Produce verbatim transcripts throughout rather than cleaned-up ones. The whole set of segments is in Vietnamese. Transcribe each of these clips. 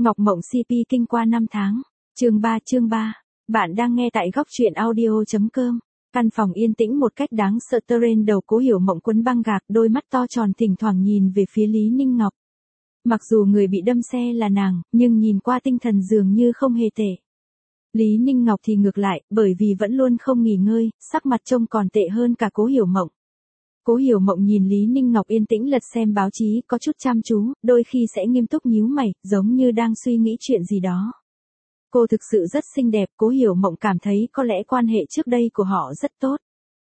Ngọc Mộng xê pê kinh qua năm tháng. Chương ba chương ba. Bạn đang nghe tại góc truyện audio chấm com. Căn phòng yên tĩnh một cách đáng sợ, Terrain đầu Cố Hiểu Mộng quấn băng gạc, đôi mắt to tròn thỉnh thoảng nhìn về phía Lý Ninh Ngọc. Mặc dù người bị đâm xe là nàng, nhưng nhìn qua tinh thần dường như không hề tệ. Lý Ninh Ngọc thì ngược lại, bởi vì vẫn luôn không nghỉ ngơi, sắc mặt trông còn tệ hơn cả Cố Hiểu Mộng. Cố Hiểu Mộng nhìn Lý Ninh Ngọc yên tĩnh lật xem báo chí, có chút chăm chú, đôi khi sẽ nghiêm túc nhíu mày, giống như đang suy nghĩ chuyện gì đó. Cô thực sự rất xinh đẹp, Cố Hiểu Mộng cảm thấy có lẽ quan hệ trước đây của họ rất tốt.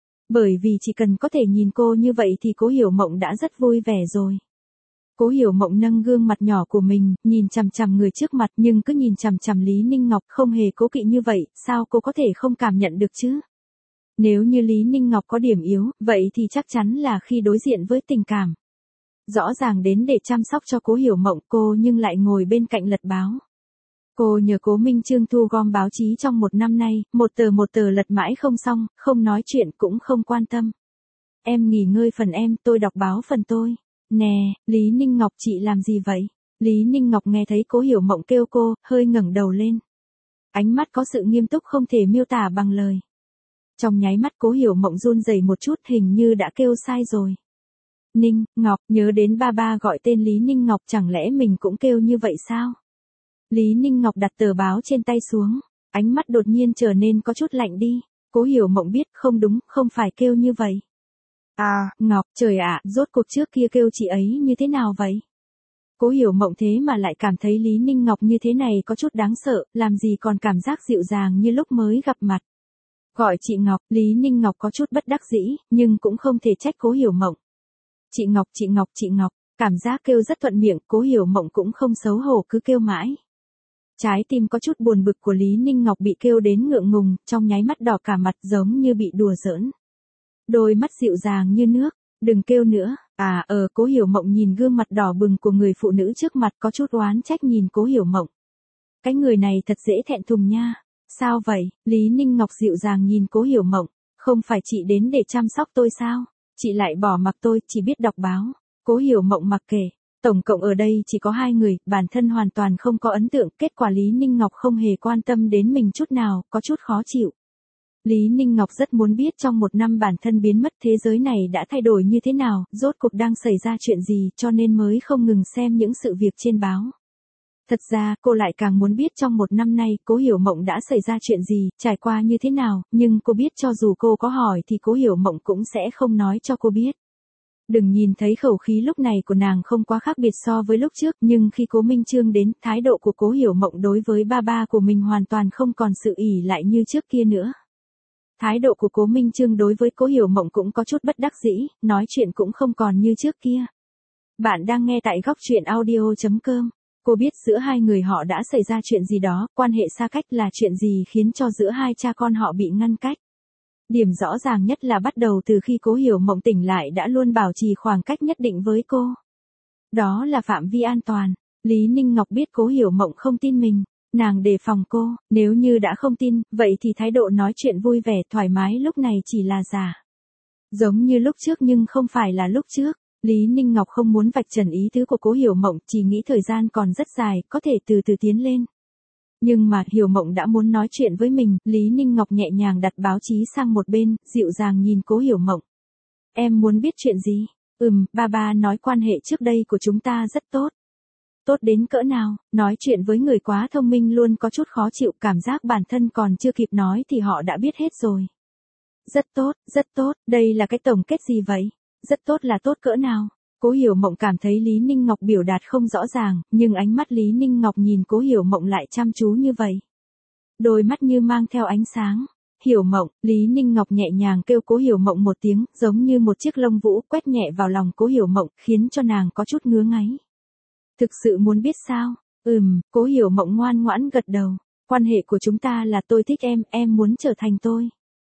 Bởi vì chỉ cần có thể nhìn cô như vậy thì Cố Hiểu Mộng đã rất vui vẻ rồi. Cố Hiểu Mộng nâng gương mặt nhỏ của mình, nhìn chằm chằm người trước mặt, nhưng cứ nhìn chằm chằm Lý Ninh Ngọc không hề cố kỵ như vậy, sao cô có thể không cảm nhận được chứ? Nếu như Lý Ninh Ngọc có điểm yếu, vậy thì chắc chắn là khi đối diện với tình cảm. Rõ ràng đến để chăm sóc cho Cố Hiểu Mộng, cô nhưng lại ngồi bên cạnh lật báo. Cô nhờ Cố Minh Chương thu gom báo chí trong một năm nay, một tờ một tờ lật mãi không xong, không nói chuyện cũng không quan tâm. Em nghỉ ngơi phần em, tôi đọc báo phần tôi. Nè, Lý Ninh Ngọc chị làm gì vậy? Lý Ninh Ngọc nghe thấy Cố Hiểu Mộng kêu cô, hơi ngẩng đầu lên. Ánh mắt có sự nghiêm túc không thể miêu tả bằng lời. Trong nháy mắt Cố Hiểu Mộng run rẩy một chút, hình như đã kêu sai rồi. Ninh, Ngọc, nhớ đến ba ba gọi tên Lý Ninh Ngọc, chẳng lẽ mình cũng kêu như vậy sao? Lý Ninh Ngọc đặt tờ báo trên tay xuống, ánh mắt đột nhiên trở nên có chút lạnh đi. Cố Hiểu Mộng biết không đúng, không phải kêu như vậy. À, Ngọc, trời ạ, rốt cuộc trước kia kêu chị ấy như thế nào vậy? Cố Hiểu Mộng thế mà lại cảm thấy Lý Ninh Ngọc như thế này có chút đáng sợ, làm gì còn cảm giác dịu dàng như lúc mới gặp mặt. Gọi chị Ngọc, Lý Ninh Ngọc có chút bất đắc dĩ, nhưng cũng không thể trách Cố Hiểu Mộng. Chị Ngọc, chị Ngọc, chị Ngọc, cảm giác kêu rất thuận miệng, Cố Hiểu Mộng cũng không xấu hổ cứ kêu mãi. Trái tim có chút buồn bực của Lý Ninh Ngọc bị kêu đến ngượng ngùng, trong nháy mắt đỏ cả mặt giống như bị đùa giỡn. Đôi mắt dịu dàng như nước, đừng kêu nữa, à ờ Cố Hiểu Mộng nhìn gương mặt đỏ bừng của người phụ nữ trước mặt có chút oán trách nhìn Cố Hiểu Mộng. Cái người này thật dễ thẹn thùng nha. Sao vậy? Lý Ninh Ngọc dịu dàng nhìn Cố Hiểu Mộng, không phải chị đến để chăm sóc tôi sao? Chị lại bỏ mặc tôi, chỉ biết đọc báo. Cố Hiểu Mộng mặc kệ, tổng cộng ở đây chỉ có hai người, bản thân hoàn toàn không có ấn tượng, kết quả Lý Ninh Ngọc không hề quan tâm đến mình chút nào, có chút khó chịu. Lý Ninh Ngọc rất muốn biết trong một năm bản thân biến mất thế giới này đã thay đổi như thế nào, rốt cuộc đang xảy ra chuyện gì cho nên mới không ngừng xem những sự việc trên báo. Thật ra, cô lại càng muốn biết trong một năm nay Cố Hiểu Mộng đã xảy ra chuyện gì, trải qua như thế nào, nhưng cô biết cho dù cô có hỏi thì Cố Hiểu Mộng cũng sẽ không nói cho cô biết. Đừng nhìn thấy khẩu khí lúc này của nàng không quá khác biệt so với lúc trước, nhưng khi Cố Minh Chương đến, thái độ của Cố Hiểu Mộng đối với ba ba của mình hoàn toàn không còn sự ỷ lại như trước kia nữa. Thái độ của Cố Minh Chương đối với Cố Hiểu Mộng cũng có chút bất đắc dĩ, nói chuyện cũng không còn như trước kia. Bạn đang nghe tại góc truyện audio chấm com. Cô biết giữa hai người họ đã xảy ra chuyện gì đó, quan hệ xa cách là chuyện gì khiến cho giữa hai cha con họ bị ngăn cách. Điểm rõ ràng nhất là bắt đầu từ khi Cố Hiểu Mộng tỉnh lại đã luôn bảo trì khoảng cách nhất định với cô. Đó là phạm vi an toàn. Lý Ninh Ngọc biết Cố Hiểu Mộng không tin mình, nàng đề phòng cô, nếu như đã không tin, vậy thì thái độ nói chuyện vui vẻ thoải mái lúc này chỉ là giả. Giống như lúc trước nhưng không phải là lúc trước. Lý Ninh Ngọc không muốn vạch trần ý tứ của Cố Hiểu Mộng, chỉ nghĩ thời gian còn rất dài, có thể từ từ tiến lên. Nhưng mà Hiểu Mộng đã muốn nói chuyện với mình, Lý Ninh Ngọc nhẹ nhàng đặt báo chí sang một bên, dịu dàng nhìn Cố Hiểu Mộng. Em muốn biết chuyện gì? Ừm, ba ba nói quan hệ trước đây của chúng ta rất tốt. Tốt đến cỡ nào, nói chuyện với người quá thông minh luôn có chút khó chịu, cảm giác bản thân còn chưa kịp nói thì họ đã biết hết rồi. Rất tốt, rất tốt, đây là cái tổng kết gì vậy? Rất tốt là tốt cỡ nào? Cố Hiểu Mộng cảm thấy Lý Ninh Ngọc biểu đạt không rõ ràng, nhưng ánh mắt Lý Ninh Ngọc nhìn Cố Hiểu Mộng lại chăm chú như vậy. Đôi mắt như mang theo ánh sáng. Hiểu Mộng, Lý Ninh Ngọc nhẹ nhàng kêu Cố Hiểu Mộng một tiếng, giống như một chiếc lông vũ quét nhẹ vào lòng Cố Hiểu Mộng, khiến cho nàng có chút ngứa ngáy. Thực sự muốn biết sao? Ừm, Cố Hiểu Mộng ngoan ngoãn gật đầu. Quan hệ của chúng ta là tôi thích em, em muốn trở thành tôi.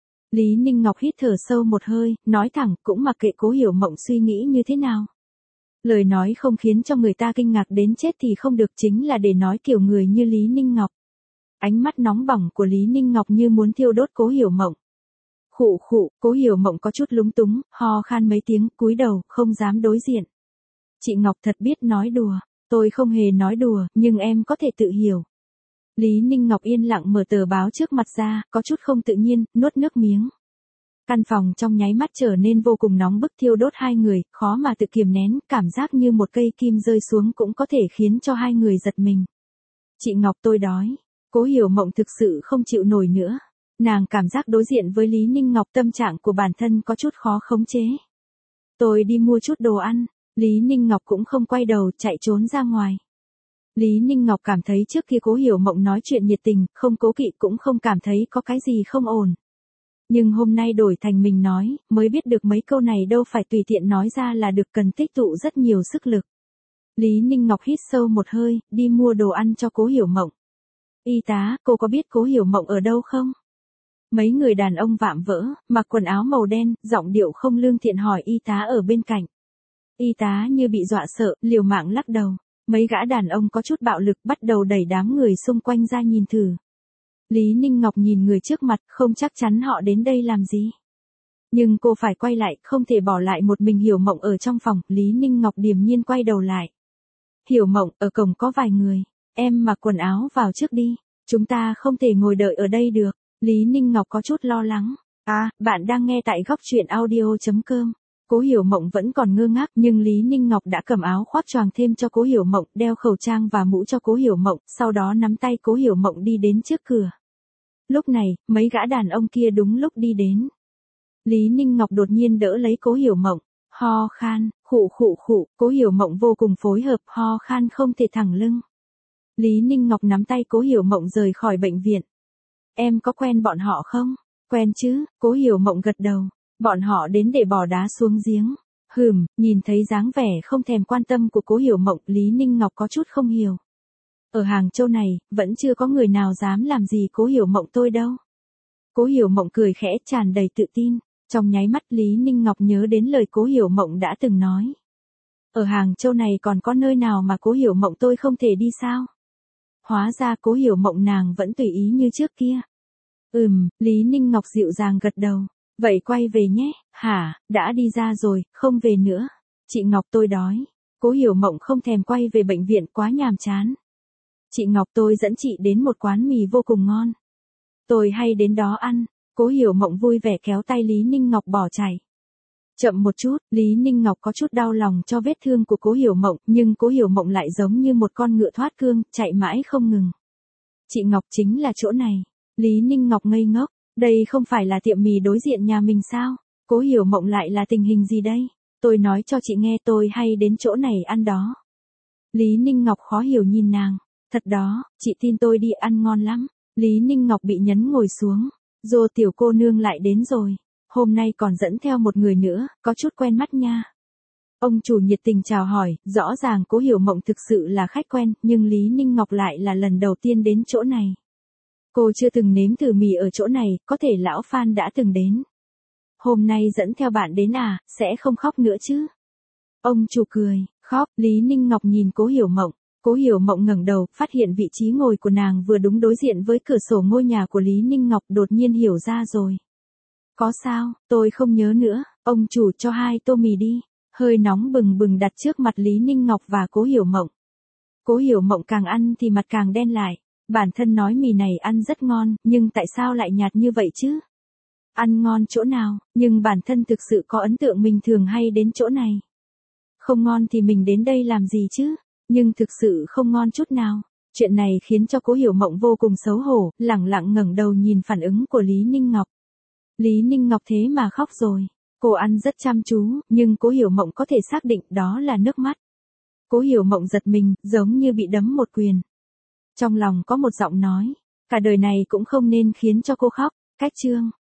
Lý Ninh Ngọc hít thở sâu một hơi, nói thẳng, cũng mặc kệ Cố Hiểu Mộng suy nghĩ như thế nào. Lời nói không khiến cho người ta kinh ngạc đến chết thì không được, chính là để nói kiểu người như Lý Ninh Ngọc. Ánh mắt nóng bỏng của Lý Ninh Ngọc như muốn thiêu đốt Cố Hiểu Mộng. Khụ khụ, Cố Hiểu Mộng có chút lúng túng, ho khan mấy tiếng, cúi đầu, không dám đối diện. Chị Ngọc thật biết nói đùa. tôi không hề nói đùa, nhưng em có thể tự hiểu. Lý Ninh Ngọc yên lặng mở tờ báo trước mặt ra, có chút không tự nhiên, nuốt nước miếng. Căn phòng trong nháy mắt trở nên vô cùng nóng bức thiêu đốt hai người, khó mà tự kiềm nén, cảm giác như một cây kim rơi xuống cũng có thể khiến cho hai người giật mình. Chị Ngọc tôi đói. Cố Hiểu Mộng thực sự không chịu nổi nữa. Nàng cảm giác đối diện với Lý Ninh Ngọc tâm trạng của bản thân có chút khó khống chế. Tôi đi mua chút đồ ăn. Lý Ninh Ngọc cũng không quay đầu chạy trốn ra ngoài. Lý Ninh Ngọc cảm thấy trước kia Cố Hiểu Mộng nói chuyện nhiệt tình, không cố kỵ cũng không cảm thấy có cái gì không ổn. Nhưng hôm nay đổi thành mình nói, mới biết được mấy câu này đâu phải tùy tiện nói ra là được, cần tích tụ rất nhiều sức lực. Lý Ninh Ngọc hít sâu một hơi, đi mua đồ ăn cho Cố Hiểu Mộng. Y tá, cô có biết Cố Hiểu Mộng ở đâu không? Mấy người đàn ông vạm vỡ, mặc quần áo màu đen, giọng điệu không lương thiện hỏi y tá ở bên cạnh. Y tá như bị dọa sợ, liều mạng lắc đầu. Mấy gã đàn ông có chút bạo lực bắt đầu đẩy đám người xung quanh ra nhìn thử. Lý Ninh Ngọc nhìn người trước mặt, không chắc chắn họ đến đây làm gì. Nhưng cô phải quay lại, không thể bỏ lại một mình Hiểu Mộng ở trong phòng. Lý Ninh Ngọc điềm nhiên quay đầu lại. Hiểu Mộng, ở cổng có vài người. Em mặc quần áo vào trước đi. Chúng ta không thể ngồi đợi ở đây được. Lý Ninh Ngọc có chút lo lắng. À, bạn đang nghe tại góc truyện audio chấm com. Cố Hiểu Mộng vẫn còn ngơ ngác, nhưng Lý Ninh Ngọc đã cầm áo khoác choàng thêm cho Cố Hiểu Mộng, đeo khẩu trang và mũ cho Cố Hiểu Mộng, sau đó nắm tay Cố Hiểu Mộng đi đến trước cửa. Lúc này, mấy gã đàn ông kia đúng lúc đi đến. Lý Ninh Ngọc đột nhiên đỡ lấy Cố Hiểu Mộng, ho khan, khụ khụ khụ, Cố Hiểu Mộng vô cùng phối hợp, ho khan không thể thẳng lưng. Lý Ninh Ngọc nắm tay Cố Hiểu Mộng rời khỏi bệnh viện. Em có quen bọn họ không? Quen chứ, Cố Hiểu Mộng gật đầu. Bọn họ đến để bỏ đá xuống giếng. Hừm, nhìn thấy dáng vẻ không thèm quan tâm của Cố Hiểu Mộng, Lý Ninh Ngọc có chút không hiểu. Ở Hàng Châu này, vẫn chưa có người nào dám làm gì Cố Hiểu Mộng tôi đâu. Cố Hiểu Mộng cười khẽ tràn đầy tự tin. Trong nháy mắt Lý Ninh Ngọc nhớ đến lời Cố Hiểu Mộng đã từng nói. Ở Hàng Châu này còn có nơi nào mà Cố Hiểu Mộng tôi không thể đi sao? Hóa ra Cố Hiểu Mộng nàng vẫn tùy ý như trước kia. Ừm, Lý Ninh Ngọc dịu dàng gật đầu. Vậy quay về nhé. Hả, đã đi ra rồi, không về nữa. Chị Ngọc tôi đói. Cố Hiểu Mộng không thèm quay về bệnh viện, quá nhàm chán. Chị Ngọc tôi dẫn chị đến một quán mì vô cùng ngon. Tôi hay đến đó ăn. Cố Hiểu Mộng vui vẻ kéo tay Lý Ninh Ngọc bỏ chạy. Chậm một chút, Lý Ninh Ngọc có chút đau lòng cho vết thương của Cố Hiểu Mộng, nhưng Cố Hiểu Mộng lại giống như một con ngựa thoát cương, chạy mãi không ngừng. Chị Ngọc chính là chỗ này. Lý Ninh Ngọc ngây ngốc, đây không phải là tiệm mì đối diện nhà mình sao? Cố Hiểu Mộng lại là tình hình gì đây? Tôi nói cho chị nghe, tôi hay đến chỗ này ăn đó. Lý Ninh Ngọc khó hiểu nhìn nàng. Thật đó, chị tin tôi đi, ăn ngon lắm. Lý Ninh Ngọc bị nhấn ngồi xuống. Dô tiểu cô nương lại đến rồi. Hôm nay còn dẫn theo một người nữa, có chút quen mắt nha. Ông chủ nhiệt tình chào hỏi, rõ ràng Cố Hiểu Mộng thực sự là khách quen, nhưng Lý Ninh Ngọc lại là lần đầu tiên đến chỗ này. Cô chưa từng nếm thử mì ở chỗ này, có thể lão Phan đã từng đến. Hôm nay dẫn theo bạn đến à, sẽ không khóc nữa chứ? Ông chủ cười, khóc, Lý Ninh Ngọc nhìn Cố Hiểu Mộng. Cố Hiểu Mộng ngẩng đầu, phát hiện vị trí ngồi của nàng vừa đúng đối diện với cửa sổ ngôi nhà của Lý Ninh Ngọc, đột nhiên hiểu ra rồi. Có sao, tôi không nhớ nữa, ông chủ cho hai tô mì đi. Hơi nóng bừng bừng đặt trước mặt Lý Ninh Ngọc và Cố Hiểu Mộng. Cố Hiểu Mộng càng ăn thì mặt càng đen lại. Bản thân nói mì này ăn rất ngon, nhưng tại sao lại nhạt như vậy chứ? Ăn ngon chỗ nào, nhưng bản thân thực sự có ấn tượng mình thường hay đến chỗ này. Không ngon thì mình đến đây làm gì chứ? Nhưng thực sự không ngon chút nào. Chuyện này khiến cho Cố Hiểu Mộng vô cùng xấu hổ, lẳng lặng ngẩng đầu nhìn phản ứng của Lý Ninh Ngọc. Lý Ninh Ngọc thế mà khóc rồi. Cô ăn rất chăm chú, nhưng Cố Hiểu Mộng có thể xác định đó là nước mắt. Cố Hiểu Mộng giật mình, giống như bị đấm một quyền. Trong lòng có một giọng nói, cả đời này cũng không nên khiến cho cô khóc. Cách chương